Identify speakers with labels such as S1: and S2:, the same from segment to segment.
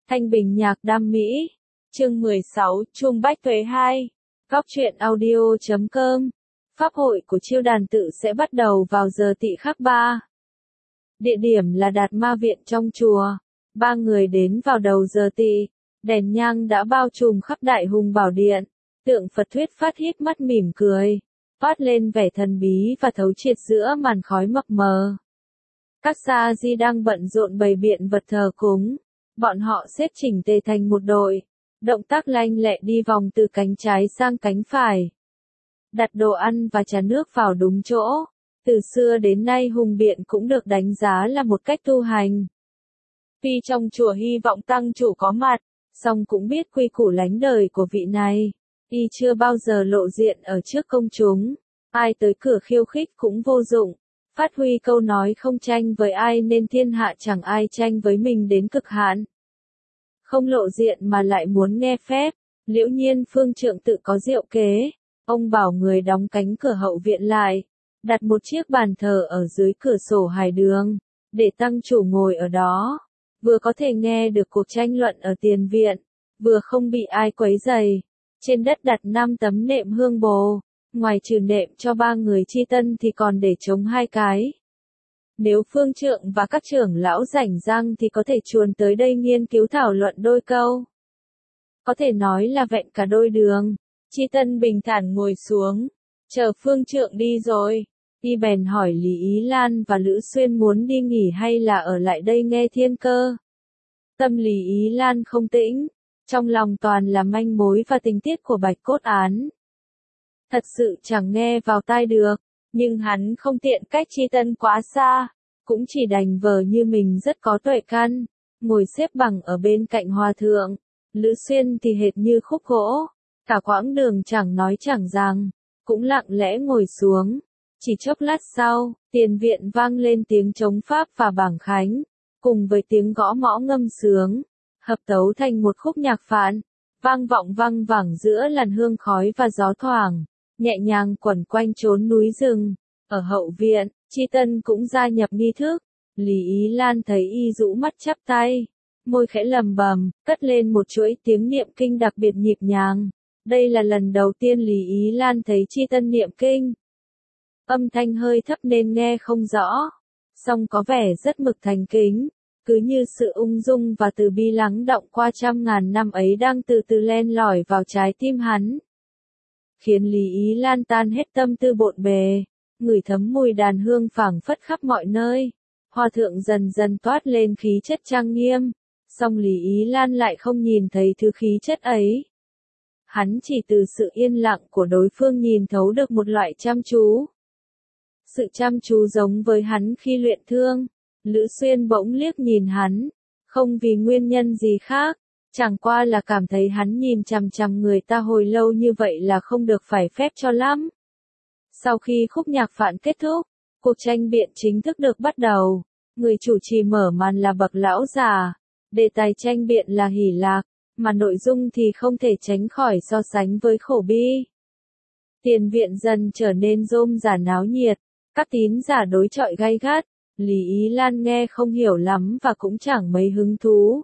S1: Thanh Bình nhạc đam mỹ. Chương 16, Chuông Bách Tuế 2. Góc truyện audio.com. Pháp hội của Chiêu Đàn Tự sẽ bắt đầu vào giờ Tỵ Khắc 3. Địa điểm là Đạt Ma Viện trong chùa. Ba người đến vào đầu giờ Tỵ, đèn nhang đã bao trùm khắp Đại Hùng Bảo Điện. Tượng Phật Thuyết Phát híp mắt mỉm cười, toát lên vẻ thần bí và thấu triệt giữa màn khói mập mờ. Các sa di đang bận rộn bày biện vật thờ cúng. Bọn họ xếp chỉnh tề thành một đội, động tác lanh lẹ đi vòng từ cánh trái sang cánh phải. Đặt đồ ăn và trà nước vào đúng chỗ. Từ xưa đến nay Hùng Biện cũng được đánh giá là một cách tu hành. Tuy trong chùa hy vọng tăng chủ có mặt, song cũng biết quy củ lánh đời của vị này. Y chưa bao giờ lộ diện ở trước công chúng. Ai tới cửa khiêu khích cũng vô dụng. Phát huy câu nói không tranh với ai nên thiên hạ chẳng ai tranh với mình đến cực hạn. Không lộ diện mà lại muốn nghe phép, Liễu Nhiên Phương Trượng Tự có diệu kế. Ông bảo người đóng cánh cửa hậu viện lại, đặt một chiếc bàn thờ ở dưới cửa sổ hải đường, để tăng chủ ngồi ở đó. Vừa có thể nghe được cuộc tranh luận ở tiền viện, vừa không bị ai quấy rầy. Trên đất đặt 5 tấm nệm hương bồ. Ngoài trừ nệm cho 3 người chi tân thì còn để trống 2 cái. Nếu Phương Trượng và các trưởng lão rảnh rang thì có thể chuồn tới đây nghiên cứu thảo luận đôi câu. Có thể nói là vẹn cả đôi đường. Chi tân bình thản ngồi xuống, chờ Phương Trượng đi rồi. Y bèn hỏi Lý Ý Lan và Lữ Xuyên muốn đi nghỉ hay là ở lại đây nghe thiên cơ. Tâm Lý Ý Lan không tĩnh, trong lòng toàn là manh mối và tình tiết của bạch cốt án. Thật sự chẳng nghe vào tai được, nhưng hắn không tiện cách Chi Tân quá xa, cũng chỉ đành vờ như mình rất có tuệ căn, ngồi xếp bằng ở bên cạnh hòa thượng. Lữ Xuyên thì hệt như khúc gỗ, cả quãng đường chẳng nói chẳng rằng, cũng lặng lẽ ngồi xuống. Chỉ chốc lát sau, tiền viện vang lên tiếng trống pháp và bảng khánh, cùng với tiếng gõ mõ ngâm sướng, hợp tấu thành một khúc nhạc phạn, vang vọng vang vẳng giữa làn hương khói và gió thoảng, nhẹ nhàng quẩn quanh chốn núi rừng. Ở hậu viện, Chi Tân cũng gia nhập nghi thức. Lý Ý Lan thấy y rũ mắt chắp tay, môi khẽ lầm bầm, cất lên một chuỗi tiếng niệm kinh đặc biệt nhịp nhàng. Đây là lần đầu tiên Lý Ý Lan thấy Chi Tân niệm kinh. Âm thanh hơi thấp nên nghe không rõ, song có vẻ rất mực thành kính, cứ như sự ung dung và từ bi lắng động qua trăm ngàn năm ấy đang từ từ len lỏi vào trái tim hắn. Khiến Lý Ý Lan tan hết tâm tư bộn bề, ngửi thấm mùi đàn hương phảng phất khắp mọi nơi. Hòa thượng dần dần toát lên khí chất trang nghiêm, song Lý Ý Lan lại không nhìn thấy thứ khí chất ấy. Hắn chỉ từ sự yên lặng của đối phương nhìn thấu được một loại chăm chú. Sự chăm chú giống với hắn khi luyện thương. Lữ Xuyên bỗng liếc nhìn hắn, không vì nguyên nhân gì khác, chẳng qua là cảm thấy hắn nhìn chằm chằm người ta hồi lâu như vậy là không được phải phép cho lắm. Sau khi khúc nhạc phạn kết thúc, cuộc tranh biện chính thức được bắt đầu. Người chủ trì mở màn là bậc lão già, đề tài tranh biện là hỷ lạc, mà nội dung thì không thể tránh khỏi so sánh với khổ bi. Tiền viện dần trở nên rôm rả náo nhiệt, các tín giả đối chọi gay gắt. Lý Ý Lan nghe không hiểu lắm và cũng chẳng mấy hứng thú.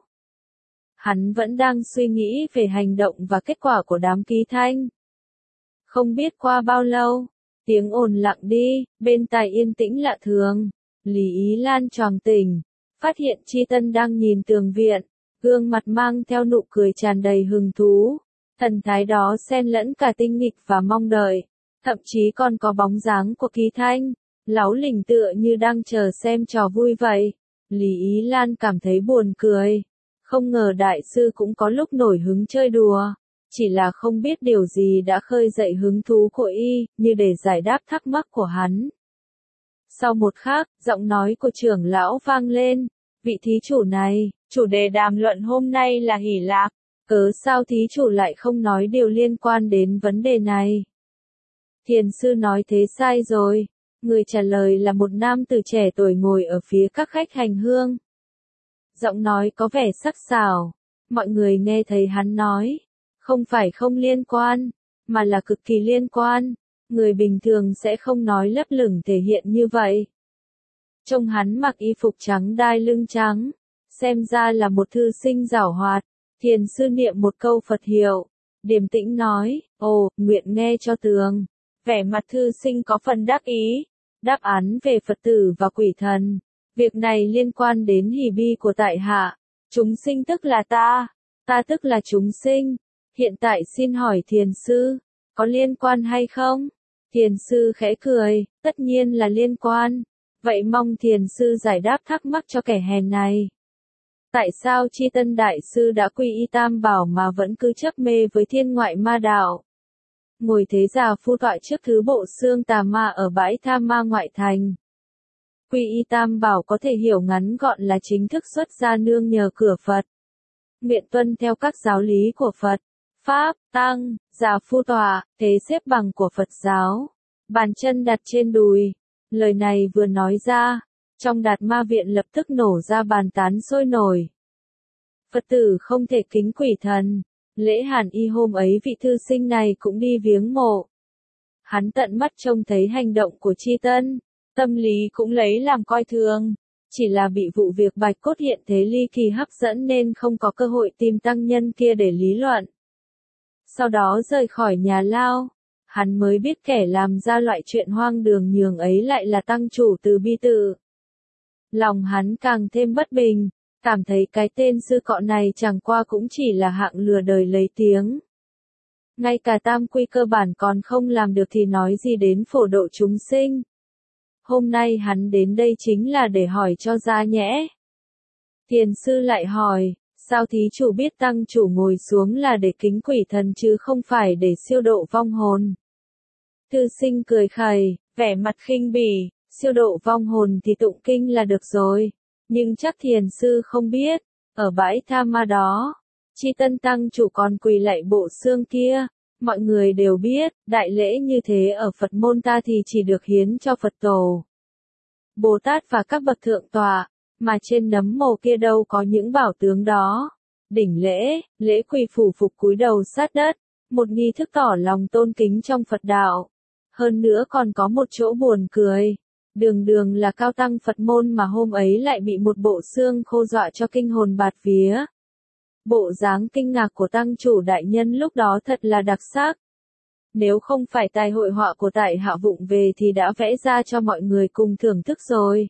S1: Hắn vẫn đang suy nghĩ về hành động và kết quả của đám ký thanh. Không biết qua bao lâu, tiếng ồn lặng đi, bên tai yên tĩnh lạ thường. Lý Ý Lan choàng tỉnh, phát hiện Chi Tân đang nhìn tường viện, gương mặt mang theo nụ cười tràn đầy hứng thú. Thần thái đó xen lẫn cả tinh nghịch và mong đợi, thậm chí còn có bóng dáng của ký thanh. Láu lỉnh tựa như đang chờ xem trò vui vậy. Lý Ý Lan cảm thấy buồn cười. Không ngờ đại sư cũng có lúc nổi hứng chơi đùa. Chỉ là không biết điều gì đã khơi dậy hứng thú của y, như để giải đáp thắc mắc của hắn. Sau một khắc, giọng nói của trưởng lão vang lên. Vị thí chủ này, chủ đề đàm luận hôm nay là hỷ lạc. Cớ sao thí chủ lại không nói điều liên quan đến vấn đề này? Thiền sư nói thế sai rồi. Người trả lời là một nam tử trẻ tuổi ngồi ở phía các khách hành hương. Giọng nói có vẻ sắc sảo. Mọi người nghe thấy hắn nói, không phải không liên quan, mà là cực kỳ liên quan. Người bình thường sẽ không nói lấp lửng thể hiện như vậy. Trông hắn mặc y phục trắng đai lưng trắng, xem ra là một thư sinh giảo hoạt. Thiền sư niệm một câu Phật hiệu, điềm tĩnh nói, ồ, nguyện nghe cho tường. Vẻ mặt thư sinh có phần đắc ý, đáp án về Phật tử và quỷ thần. Việc này liên quan đến hỷ bi của tại hạ. Chúng sinh tức là ta tức là chúng sinh. Hiện tại xin hỏi thiền sư, có liên quan hay không? Thiền sư khẽ cười, tất nhiên là liên quan. Vậy mong thiền sư giải đáp thắc mắc cho kẻ hèn này. Tại sao Chi Tân Đại Sư đã quy y Tam Bảo mà vẫn cứ chấp mê với thiên ngoại ma đạo? Ngồi thế già phu tọa trước thứ bộ xương tà ma ở bãi tha ma ngoại thành. Quy y Tam Bảo có thể hiểu ngắn gọn là chính thức xuất gia nương nhờ cửa Phật. Nguyện tuân theo các giáo lý của Phật, Pháp, Tăng, già phu tọa, thế xếp bằng của Phật giáo. Bàn chân đặt trên đùi. Lời này vừa nói ra, trong Đạt Ma viện lập tức nổ ra bàn tán sôi nổi. Phật tử không thể kính quỷ thần. Lễ Hàn Y hôm ấy vị thư sinh này cũng đi viếng mộ. Hắn tận mắt trông thấy hành động của Chi Tân, tâm lý cũng lấy làm coi thường. Chỉ là bị vụ việc bạch cốt hiện thế ly kỳ hấp dẫn nên không có cơ hội tìm tăng nhân kia để lý luận. Sau đó rời khỏi nhà lao, hắn mới biết kẻ làm ra loại chuyện hoang đường nhường ấy lại là tăng chủ Từ Bi Tự. Lòng hắn càng thêm bất bình, cảm thấy cái tên sư cọ này chẳng qua cũng chỉ là hạng lừa đời lấy tiếng. Ngay cả tam quy cơ bản còn không làm được thì nói gì đến phổ độ chúng sinh. Hôm nay hắn đến đây chính là để hỏi cho ra nhẽ. Thiền sư lại hỏi, sao thí chủ biết tăng chủ ngồi xuống là để kính quỷ thần chứ không phải để siêu độ vong hồn? Thư sinh cười khẩy, vẻ mặt khinh bỉ, siêu độ vong hồn thì tụng kinh là được rồi. Nhưng chắc thiền sư không biết, ở bãi tha ma đó, Chi Tân tăng chủ còn quỳ lạy bộ xương kia. Mọi người đều biết, đại lễ như thế ở Phật môn ta thì chỉ được hiến cho Phật tổ, Bồ Tát và các bậc thượng tọa, mà trên nấm mồ kia đâu có những bảo tướng đó. Đỉnh lễ quỳ phủ phục cúi đầu sát đất, một nghi thức tỏ lòng tôn kính trong Phật đạo. Hơn nữa còn có một chỗ buồn cười. Đường là cao tăng Phật môn mà hôm ấy lại bị một bộ xương khô dọa cho kinh hồn bạt vía. Bộ dáng kinh ngạc của tăng chủ đại nhân lúc đó thật là đặc sắc. Nếu không phải tài hội họa của tại hạ vụng về thì đã vẽ ra cho mọi người cùng thưởng thức rồi.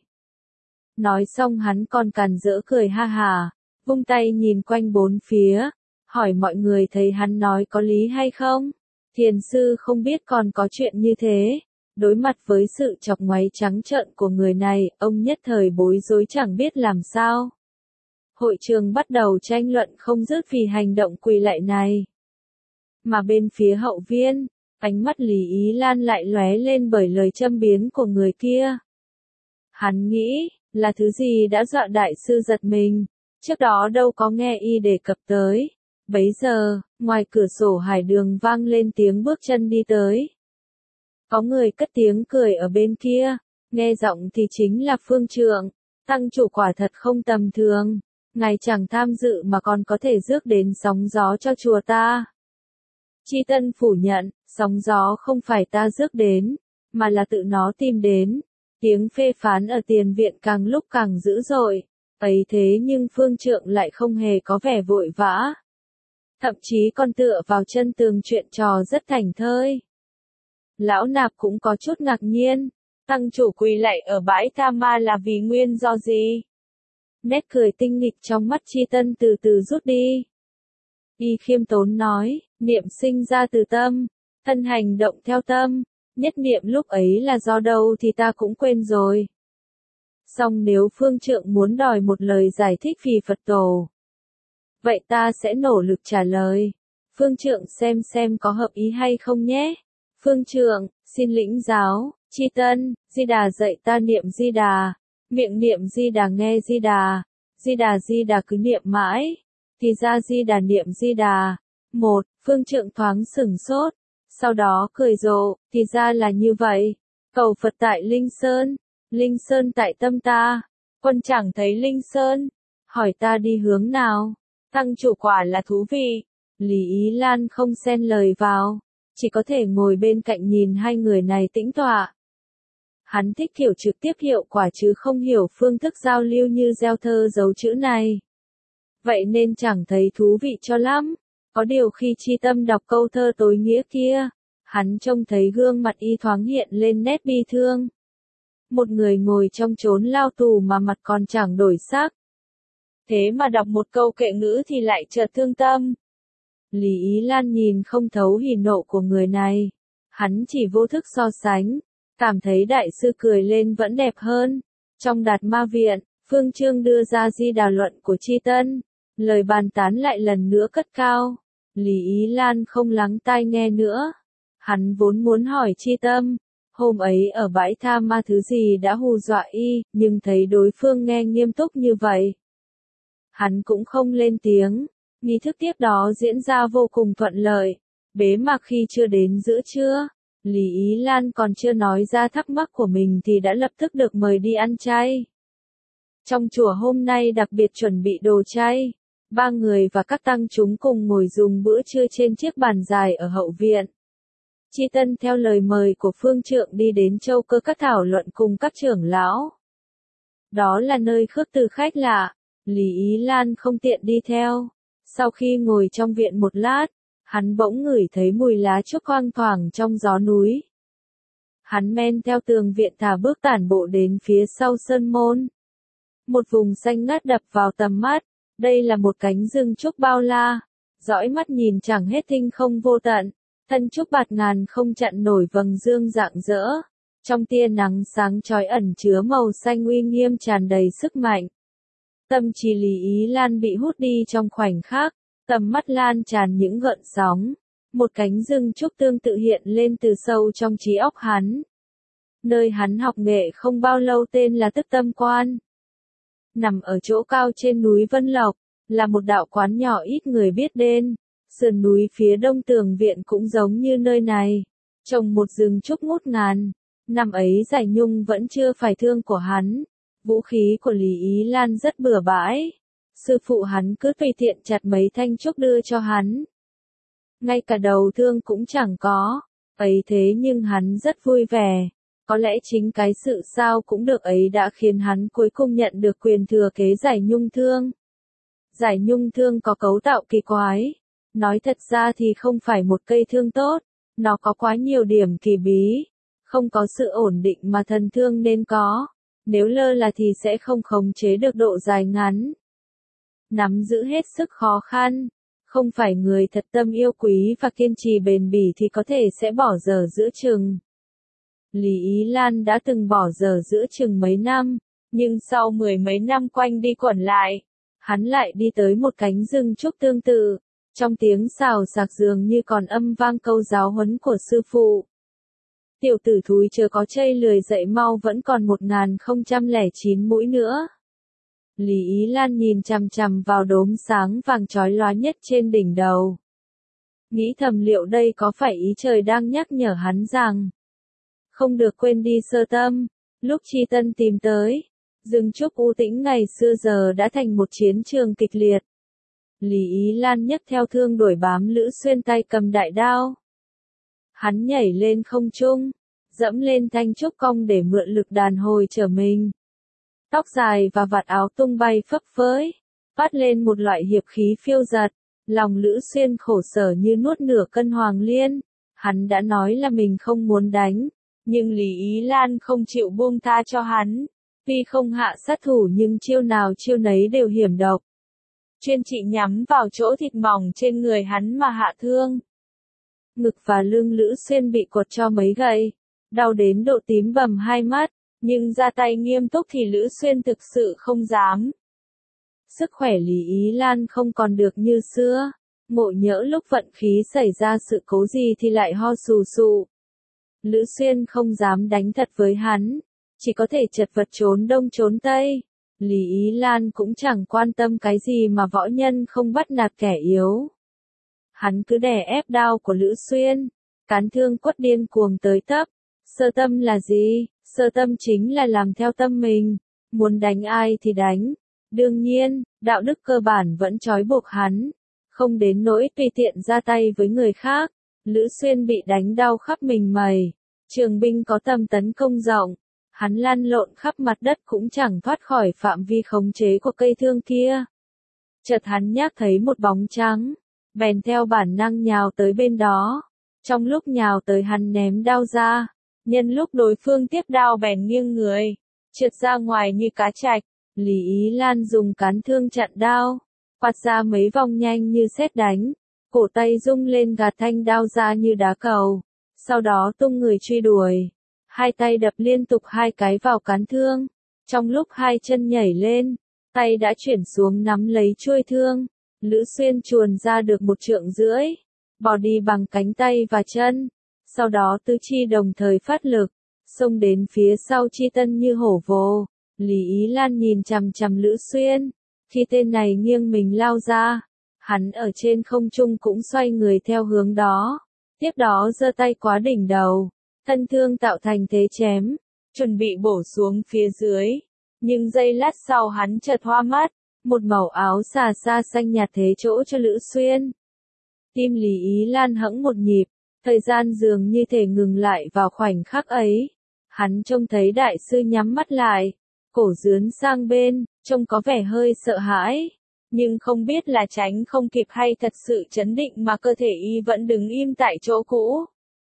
S1: Nói xong hắn còn càn rỡ cười ha hà, vung tay nhìn quanh bốn phía, hỏi mọi người thấy hắn nói có lý hay không. Thiền sư không biết còn có chuyện như thế. Đối mặt với sự chọc ngoáy trắng trợn của người này, ông nhất thời bối rối chẳng biết làm sao. Hội trường bắt đầu tranh luận không dứt vì hành động quỳ lạy này. Mà bên phía hậu viên, ánh mắt Lý Ý Lan lại lóe lên bởi lời châm biếm của người kia. Hắn nghĩ, là thứ gì đã dọa đại sư giật mình, trước đó đâu có nghe y đề cập tới. Bấy giờ, ngoài cửa sổ hải đường vang lên tiếng bước chân đi tới. Có người cất tiếng cười ở bên kia, nghe giọng thì chính là Phương Trượng, tăng chủ quả thật không tầm thường. Ngài chẳng tham dự mà còn có thể rước đến sóng gió cho chùa ta. Chi Tân phủ nhận, sóng gió không phải ta rước đến, mà là tự nó tìm đến. Tiếng phê phán ở tiền viện càng lúc càng dữ dội. Ấy thế nhưng Phương Trượng lại không hề có vẻ vội vã. Thậm chí còn tựa vào chân tường chuyện trò rất thảnh thơi. Lão Nạp cũng có chút ngạc nhiên, tăng chủ quỳ lạy ở bãi tha ma là vì nguyên do gì? Nét cười tinh nghịch trong mắt Chi Tân từ từ rút đi. Y khiêm tốn nói, niệm sinh ra từ tâm, thân hành động theo tâm, nhất niệm lúc ấy là do đâu thì ta cũng quên rồi. Song nếu Phương Trượng muốn đòi một lời giải thích vì Phật tổ, vậy ta sẽ nỗ lực trả lời. Phương Trượng xem có hợp ý hay không nhé. Phương Trượng, xin lĩnh giáo. Chi Tân, Di Đà dạy ta niệm Di Đà. Miệng niệm Di Đà nghe Di Đà. Di Đà cứ niệm mãi. Thì ra Di Đà niệm Di Đà. Phương Trượng thoáng sửng sốt. Sau đó cười rộ, thì ra là như vậy. Cầu Phật tại Linh Sơn. Linh Sơn tại tâm ta. Quân chẳng thấy Linh Sơn. Hỏi ta đi hướng nào. Tăng chủ quả là thú vị. Lý Ý Lan không xen lời vào. Chỉ có thể ngồi bên cạnh nhìn hai người này tĩnh tọa. Hắn thích kiểu trực tiếp hiệu quả chứ không hiểu phương thức giao lưu như gieo thơ dấu chữ này. vậy nên chẳng thấy thú vị cho lắm. Có điều khi Chi Tâm đọc câu thơ tối nghĩa kia, hắn trông thấy gương mặt y thoáng hiện lên nét bi thương. Một người ngồi trong chốn lao tù mà mặt còn chẳng đổi sắc. Thế mà đọc một câu kệ ngữ thì lại chợt thương tâm. Lý Ý Lan nhìn không thấu hỉ nộ của người này. Hắn chỉ vô thức so sánh, cảm thấy đại sư cười lên vẫn đẹp hơn. Trong Đạt Ma Viện, Phương Chương đưa ra di đà luận của Chi Tân. Lời bàn tán lại lần nữa cất cao. Lý Ý Lan không lắng tai nghe nữa. Hắn vốn muốn hỏi Chi Tâm, hôm ấy ở bãi tha ma thứ gì đã hù dọa y, nhưng thấy đối phương nghe nghiêm túc như vậy. Hắn cũng không lên tiếng. Nghi thức tiếp đó diễn ra vô cùng thuận lợi. Bế mạc khi chưa đến giữa trưa, Lý Ý Lan còn chưa nói ra thắc mắc của mình thì đã lập tức được mời đi ăn chay. Trong chùa hôm nay đặc biệt chuẩn bị đồ chay. 3 người và các tăng chúng cùng ngồi dùng bữa trưa trên chiếc bàn dài ở hậu viện. Chi Tân theo lời mời của Phương Trượng đi đến Châu Cơ Các thảo luận cùng các trưởng lão. Đó là nơi khước từ khách lạ, Lý Ý Lan không tiện đi theo. Sau khi ngồi trong viện một lát, hắn bỗng ngửi thấy mùi lá trúc thoang thoảng trong gió núi. Hắn men theo tường viện thả bước tản bộ đến phía sau sơn môn. Một vùng xanh ngát đập vào tầm mắt, đây là một cánh rừng trúc bao la, dõi mắt nhìn chẳng hết thinh không vô tận, thân trúc bạt ngàn không chặn nổi vầng dương rạng rỡ. Trong tia nắng sáng chói ẩn chứa màu xanh uy nghiêm tràn đầy sức mạnh. Tâm trí Lý Ý Lan bị hút đi trong khoảnh khắc, tầm mắt lan tràn những gợn sóng. Một cánh rừng trúc tương tự hiện lên từ sâu trong trí óc hắn. Nơi hắn học nghệ không bao lâu tên là Tức Tâm Quan. Nằm ở chỗ cao trên núi Vân Lộc, là một đạo quán nhỏ ít người biết đến. Sườn núi phía đông tường viện cũng giống như nơi này, trồng một rừng trúc ngút ngàn. Năm ấy Giải Nhung vẫn chưa phải thương của hắn. Vũ khí của Lý Ý Lan rất bừa bãi. Sư phụ hắn cứ tùy tiện chặt mấy thanh trúc đưa cho hắn. Ngay cả đầu thương cũng chẳng có. Ấy thế nhưng hắn rất vui vẻ. Có lẽ chính cái sự sao cũng được ấy đã khiến hắn cuối cùng nhận được quyền thừa kế Giải Nhung Thương. Giải Nhung Thương có cấu tạo kỳ quái. Nói thật ra thì không phải một cây thương tốt. Nó có quá nhiều điểm kỳ bí. Không có sự ổn định mà thần thương nên có. Nếu lơ là thì sẽ không khống chế được độ dài ngắn. Nắm giữ hết sức khó khăn. Không phải người thật tâm yêu quý và kiên trì bền bỉ thì có thể sẽ bỏ dở giữa chừng. Lý Ý Lan đã từng bỏ dở giữa chừng mấy năm, nhưng sau 10 mấy năm quanh đi quẩn lại, hắn lại đi tới một cánh rừng trúc tương tự, trong tiếng xào xạc dường như còn âm vang câu giáo huấn của sư phụ. Tiểu tử thúi chưa có chây lười dậy mau vẫn còn 1009 mũi nữa. Lý Ý Lan nhìn chằm chằm vào đốm sáng vàng chói lóa nhất trên đỉnh đầu. Nghĩ thầm liệu đây có phải ý trời đang nhắc nhở hắn rằng không được quên đi sơ tâm, lúc Chi Tân tìm tới. Rừng trúc u tĩnh ngày xưa giờ đã thành một chiến trường kịch liệt. Lý Ý Lan nhấc theo thương đuổi bám Lữ Xuyên tay cầm đại đao. Hắn nhảy lên không trung, dẫm lên thanh trúc cong để mượn lực đàn hồi trở mình. Tóc dài và vạt áo tung bay phấp phới, phát lên một loại hiệp khí phiêu dật. Lòng Lữ Xuyên khổ sở như nuốt nửa cân hoàng liên. Hắn đã nói là mình không muốn đánh, nhưng Lý Ý Lan không chịu buông tha cho hắn. Tuy không hạ sát thủ nhưng chiêu nào chiêu nấy đều hiểm độc. Chuyên trị nhắm vào chỗ thịt mỏng trên người hắn mà hạ thương. Ngực và lưng Lữ Xuyên bị quật cho mấy gậy, đau đến độ tím bầm hai mắt, nhưng ra tay nghiêm túc thì Lữ Xuyên thực sự không dám. Sức khỏe Lý Ý Lan không còn được như xưa, ngộ nhỡ lúc vận khí xảy ra sự cố gì thì lại ho sù sụ. Lữ Xuyên không dám đánh thật với hắn, chỉ có thể chật vật trốn đông trốn tây. Lý Ý Lan cũng chẳng quan tâm cái gì mà võ nhân không bắt nạt kẻ yếu. Hắn cứ đè ép đao của Lữ Xuyên, cán thương quất điên cuồng tới tấp. Sơ tâm là gì? Sơ tâm chính là làm theo tâm mình, muốn đánh ai thì đánh. Đương nhiên, đạo đức cơ bản vẫn trói buộc hắn, không đến nỗi tùy tiện ra tay với người khác. Lữ Xuyên bị đánh đau khắp mình mẩy, trường binh có tầm tấn công rộng, hắn lăn lộn khắp mặt đất cũng chẳng thoát khỏi phạm vi khống chế của cây thương kia. Chợt hắn nhác thấy một bóng trắng, bèn theo bản năng nhào tới bên đó. Trong lúc nhào tới hắn ném đao ra, nhân lúc đối phương tiếp đao bèn nghiêng người, trượt ra ngoài như cá trạch. Lý Ý Lan dùng cán thương chặn đao, quạt ra mấy vòng nhanh như sét đánh, cổ tay rung lên gạt thanh đao ra như đá cầu, sau đó tung người truy đuổi. Hai tay đập liên tục hai cái vào cán thương, trong lúc hai chân nhảy lên, tay đã chuyển xuống nắm lấy chuôi thương, Lữ Xuyên chuồn ra được 1,5 trượng, bỏ đi bằng cánh tay và chân, sau đó tứ chi đồng thời phát lực, xông đến phía sau Chi Tân như hổ vồ. Lý Ý Lan nhìn chằm chằm Lữ Xuyên, khi tên này nghiêng mình lao ra, hắn ở trên không trung cũng xoay người theo hướng đó, tiếp đó giơ tay quá đỉnh đầu, thân thương tạo thành thế chém, chuẩn bị bổ xuống phía dưới, nhưng giây lát sau hắn chợt hoa mắt, một mẩu áo xà xa xanh nhạt thế chỗ cho Lữ Xuyên. Tim Lý Ý Lan hẫng một nhịp, thời gian dường như thể ngừng lại vào khoảnh khắc ấy. Hắn trông thấy đại sư nhắm mắt lại, cổ dướn sang bên, trông có vẻ hơi sợ hãi, nhưng không biết là tránh không kịp hay thật sự chấn định mà cơ thể y vẫn đứng im tại chỗ cũ.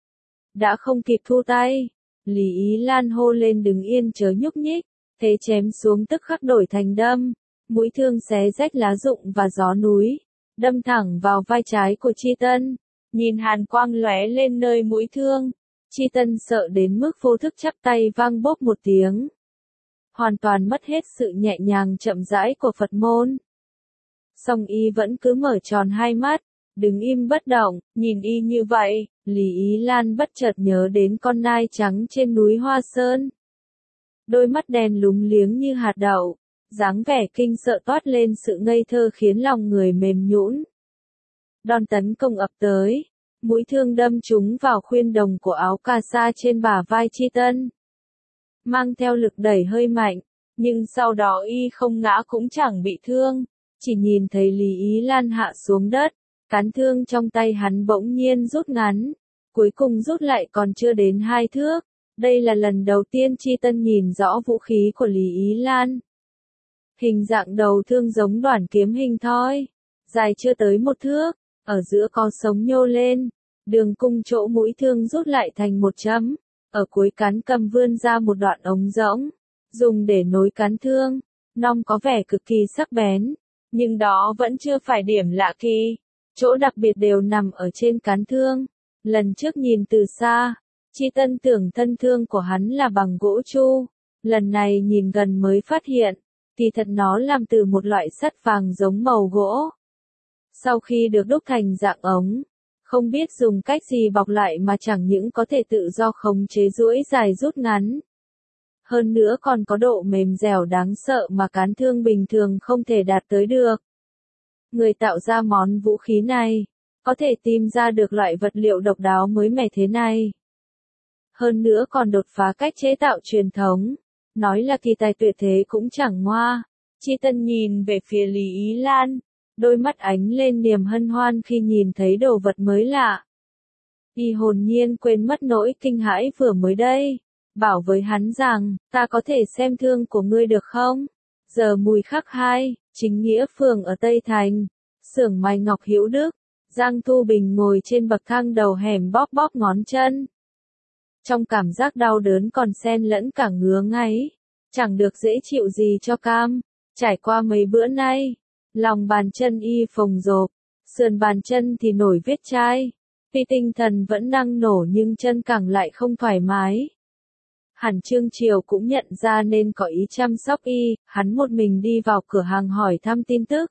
S1: Đã không kịp thu tay, Lý Ý Lan hô lên đứng yên chớ nhúc nhích, thế chém xuống tức khắc đổi thành đâm, mũi thương xé rách lá rụng và gió núi, đâm thẳng vào vai trái của Chi Tân, nhìn hàn quang lóe lên nơi mũi thương, Chi Tân sợ đến mức vô thức chắp tay vang bốp một tiếng. Hoàn toàn mất hết sự nhẹ nhàng chậm rãi của Phật môn. Song y vẫn cứ mở tròn hai mắt, đứng im bất động, nhìn y như vậy, Lý Ý Lan bất chợt nhớ đến con nai trắng trên núi Hoa Sơn. Đôi mắt đen lúng liếng như hạt đậu, dáng vẻ kinh sợ toát lên sự ngây thơ khiến lòng người mềm nhũn. Đòn tấn công ập tới, mũi thương đâm trúng vào khuyên đồng của áo cà sa trên bả vai Chi Tân. Mang theo lực đẩy hơi mạnh, nhưng sau đó y không ngã cũng chẳng bị thương, chỉ nhìn thấy Lý Ý Lan hạ xuống đất, cán thương trong tay hắn bỗng nhiên rút ngắn, cuối cùng rút lại còn chưa đến 2 thước. Đây là lần đầu tiên Chi Tân nhìn rõ vũ khí của Lý Ý Lan. Hình dạng đầu thương giống đoản kiếm hình thoi, dài chưa tới 1 thước, ở giữa có sống nhô lên, đường cung chỗ mũi thương rút lại thành một chấm. Ở cuối cán cầm vươn ra một đoạn ống rỗng, dùng để nối cán thương, nong có vẻ cực kỳ sắc bén, nhưng đó vẫn chưa phải điểm lạ kỳ, chỗ đặc biệt đều nằm ở trên cán thương. Lần trước nhìn từ xa, Chi Tân tưởng thân thương của hắn là bằng gỗ chu, lần này nhìn gần mới phát hiện, kỳ thật nó làm từ một loại sắt vàng giống màu gỗ. Sau khi được đúc thành dạng ống, không biết dùng cách gì bọc lại mà chẳng những có thể tự do khống chế duỗi dài rút ngắn. Hơn nữa còn có độ mềm dẻo đáng sợ mà cán thương bình thường không thể đạt tới được. Người tạo ra món vũ khí này, có thể tìm ra được loại vật liệu độc đáo mới mẻ thế này. Hơn nữa còn đột phá cách chế tạo truyền thống, nói là kỳ tài tuyệt thế cũng chẳng ngoa. Chi Tân nhìn về phía Lý Ý Lan, đôi mắt ánh lên niềm hân hoan khi nhìn thấy đồ vật mới lạ. Y hồn nhiên quên mất nỗi kinh hãi vừa mới đây, bảo với hắn rằng, ta có thể xem thương của ngươi được không? Giờ Mùi Khắc 2, Chính Nghĩa Phường ở Tây Thành, xưởng may Ngọc Hữu Đức, Giang Thu Bình ngồi trên bậc thang đầu hẻm bóp bóp ngón chân. Trong cảm giác đau đớn còn xen lẫn cả ngứa ngáy, chẳng được dễ chịu gì cho cam, trải qua mấy bữa nay. Lòng bàn chân y phồng rộp, sườn bàn chân thì nổi vết chai. Tuy tinh thần vẫn năng nổ nhưng chân càng lại không thoải mái. Hẳn Trương Triều cũng nhận ra nên có ý chăm sóc y, hắn một mình đi vào cửa hàng hỏi thăm tin tức.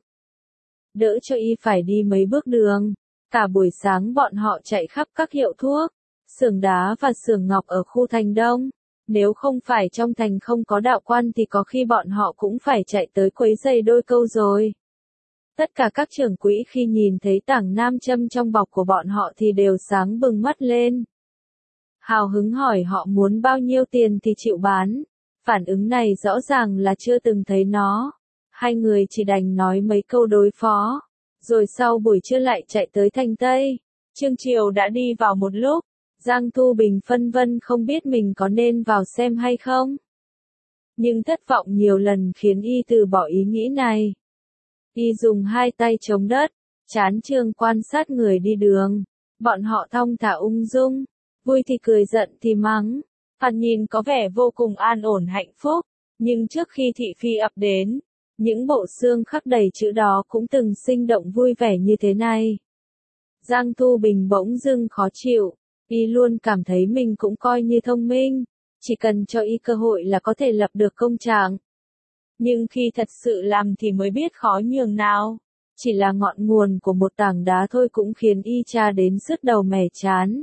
S1: Đỡ cho y phải đi mấy bước đường. Cả buổi sáng bọn họ chạy khắp các hiệu thuốc, xưởng đá và xưởng ngọc ở khu thành Đông. Nếu không phải trong thành không có đạo quan thì có khi bọn họ cũng phải chạy tới quấy giày đôi câu rồi. Tất cả các trưởng quỹ khi nhìn thấy tảng nam châm trong bọc của bọn họ thì đều sáng bừng mắt lên. Hào hứng hỏi họ muốn bao nhiêu tiền thì chịu bán. Phản ứng này rõ ràng là chưa từng thấy nó. Hai người chỉ đành nói mấy câu đối phó. Rồi sau buổi trưa lại chạy tới thành Tây. Trương Triều đã đi vào một lúc. Giang Thu Bình phân vân không biết mình có nên vào xem hay không. Nhưng thất vọng nhiều lần khiến y từ bỏ ý nghĩ này. Y dùng hai tay chống đất, chán chường quan sát người đi đường. Bọn họ thong thả ung dung, vui thì cười giận thì mắng. Thoạt nhìn có vẻ vô cùng an ổn hạnh phúc, nhưng trước khi thị phi ập đến, những bộ xương khắc đầy chữ đó cũng từng sinh động vui vẻ như thế này. Giang Thu Bình bỗng dưng khó chịu, y luôn cảm thấy mình cũng coi như thông minh, chỉ cần cho y cơ hội là có thể lập được công trạng. Nhưng khi thật sự làm thì mới biết khó nhường nào. Chỉ là ngọn nguồn của một tảng đá thôi cũng khiến y tra đến sứt đầu mẻ chán.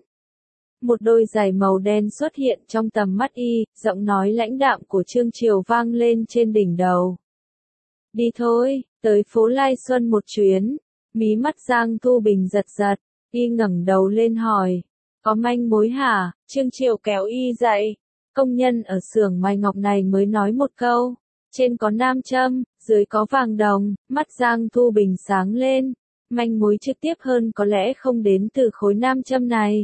S1: Một đôi giày màu đen xuất hiện trong tầm mắt y, giọng nói lãnh đạm của Trương Triều vang lên trên đỉnh đầu. Đi thôi, tới phố Lai Xuân một chuyến. Mí mắt Giang Thu Bình giật giật, y ngẩng đầu lên hỏi. Có manh mối hả? Trương Triều kéo y dậy. Công nhân ở xưởng may ngọc này mới nói một câu. Trên có nam châm, dưới có vàng đồng, mắt Giang Thu Bình sáng lên. Manh mối trực tiếp hơn có lẽ không đến từ khối nam châm này,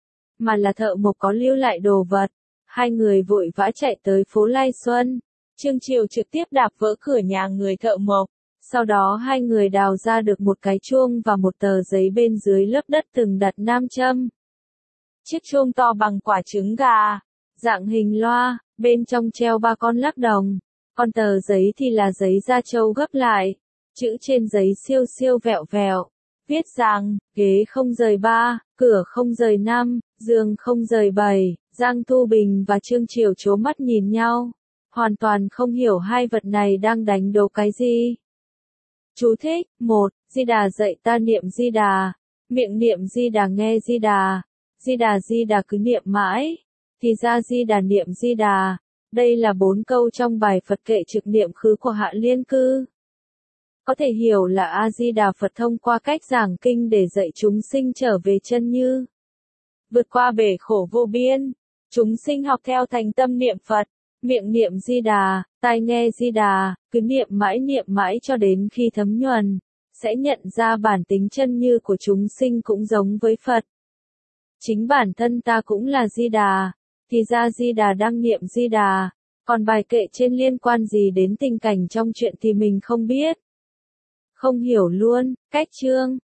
S1: mà là thợ mộc có lưu lại đồ vật. Hai người vội vã chạy tới phố Lai Xuân. Trương Triều trực tiếp đạp vỡ cửa nhà người thợ mộc. Sau đó hai người đào ra được một cái chuông và một tờ giấy bên dưới lớp đất từng đặt nam châm. Chiếc chuông to bằng quả trứng gà, dạng hình loa, bên trong treo 3 con lắc đồng. Còn tờ giấy thì là giấy da trâu gấp lại. Chữ trên giấy siêu siêu vẹo vẹo. Viết rằng, ghế không rời 3, cửa không rời 5, giường không rời 7. Giang Thu Bình và Trương Triều trố mắt nhìn nhau. Hoàn toàn không hiểu hai vật này đang đánh đố cái gì. Chú thích: 1. Di Đà dạy ta niệm Di Đà. Miệng niệm Di Đà nghe Di Đà. Di Đà cứ niệm mãi. Thì ra Di Đà niệm Di Đà. Đây là 4 câu trong bài Phật kệ trực niệm khứ của Hạ Liên Cư. Có thể hiểu là A-di-đà Phật thông qua cách giảng kinh để dạy chúng sinh trở về chân như. Vượt qua bể khổ vô biên. Chúng sinh học theo thành tâm niệm Phật. Miệng niệm Di Đà, tai nghe Di Đà, cứ niệm mãi cho đến khi thấm nhuần, sẽ nhận ra bản tính chân như của chúng sinh cũng giống với Phật. Chính bản thân ta cũng là Di Đà, thì ra Di Đà đang niệm Di Đà, còn bài kệ trên liên quan gì đến tình cảnh trong chuyện thì mình không biết. Không hiểu luôn, cách chương.